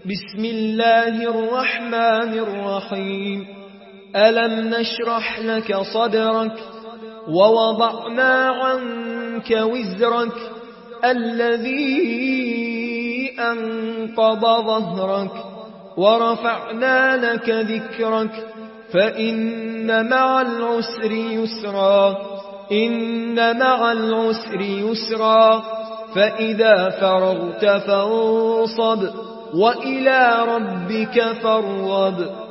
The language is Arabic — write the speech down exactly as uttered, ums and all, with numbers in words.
بسم الله الرحمن الرحيم ألم نشرح لك صدرك ووضعنا عنك وزرك الذي أنقض ظهرك ورفعنا لك ذكرك فإن مع العسر يسرا إن مع العسر يسرا فإذا فرغت فانصب وإلى ربك فارغب